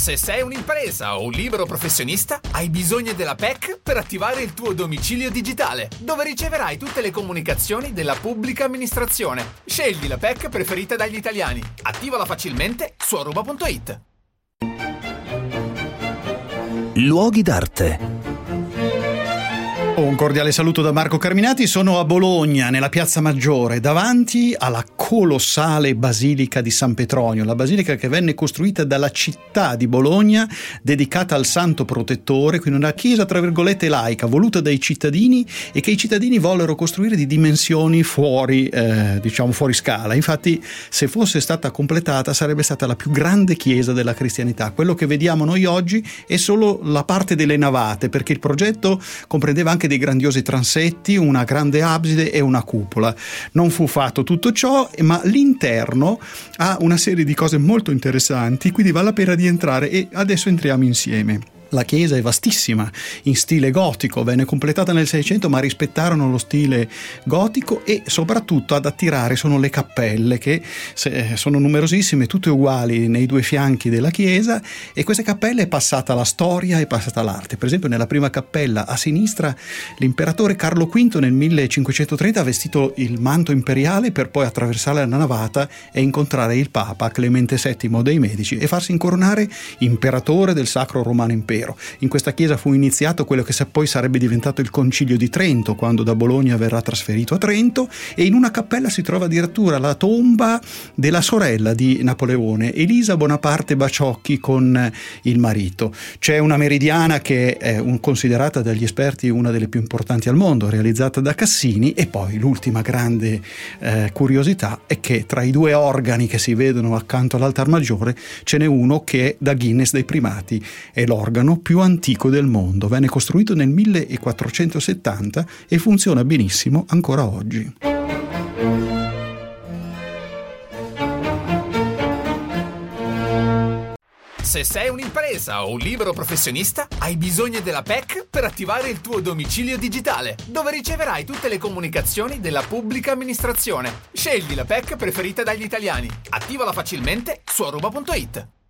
Se sei un'impresa o un libero professionista, hai bisogno della PEC per attivare il tuo domicilio digitale, dove riceverai tutte le comunicazioni della pubblica amministrazione. Scegli la PEC preferita dagli italiani. Attivala facilmente su aruba.it. Luoghi d'arte. Un cordiale saluto da Marco Carminati. Sono a Bologna, nella Piazza Maggiore, davanti alla colossale Basilica di San Petronio, la basilica che venne costruita dalla città di Bologna, dedicata al santo protettore, quindi una chiesa tra virgolette laica, voluta dai cittadini e che i cittadini vollero costruire di dimensioni fuori scala. Infatti, se fosse stata completata, sarebbe stata la più grande chiesa della cristianità. Quello che vediamo noi oggi è solo la parte delle navate, perché il progetto comprendeva anche dei grandiosi transetti, una grande abside e una cupola. Non fu fatto tutto ciò, ma l'interno ha una serie di cose molto interessanti, quindi vale la pena di entrare e adesso entriamo insieme. La chiesa è vastissima, in stile gotico, venne completata nel 600, ma rispettarono lo stile gotico, e soprattutto ad attirare sono le cappelle, che sono numerosissime, tutte uguali nei due fianchi della chiesa, e queste cappelle è passata la storia, è passata l'arte. Per esempio, nella prima cappella a sinistra l'imperatore Carlo V nel 1530 ha vestito il manto imperiale per poi attraversare la navata e incontrare il Papa Clemente VII dei Medici e farsi incoronare imperatore del Sacro Romano Impero. In questa chiesa fu iniziato quello che poi sarebbe diventato il Concilio di Trento, quando da Bologna verrà trasferito a Trento, e in una cappella si trova addirittura la tomba della sorella di Napoleone, Elisa Bonaparte Baciocchi, con il marito. C'è una meridiana che è considerata dagli esperti una delle più importanti al mondo, realizzata da Cassini, e poi l'ultima grande curiosità è che tra i due organi che si vedono accanto all'altar maggiore ce n'è uno che è da Guinness dei primati, è l'organo più antico del mondo. Venne costruito nel 1470 e funziona benissimo ancora oggi. Se sei un'impresa o un libero professionista, hai bisogno della PEC per attivare il tuo domicilio digitale, dove riceverai tutte le comunicazioni della pubblica amministrazione. Scegli la PEC preferita dagli italiani. Attivala facilmente su aruba.it.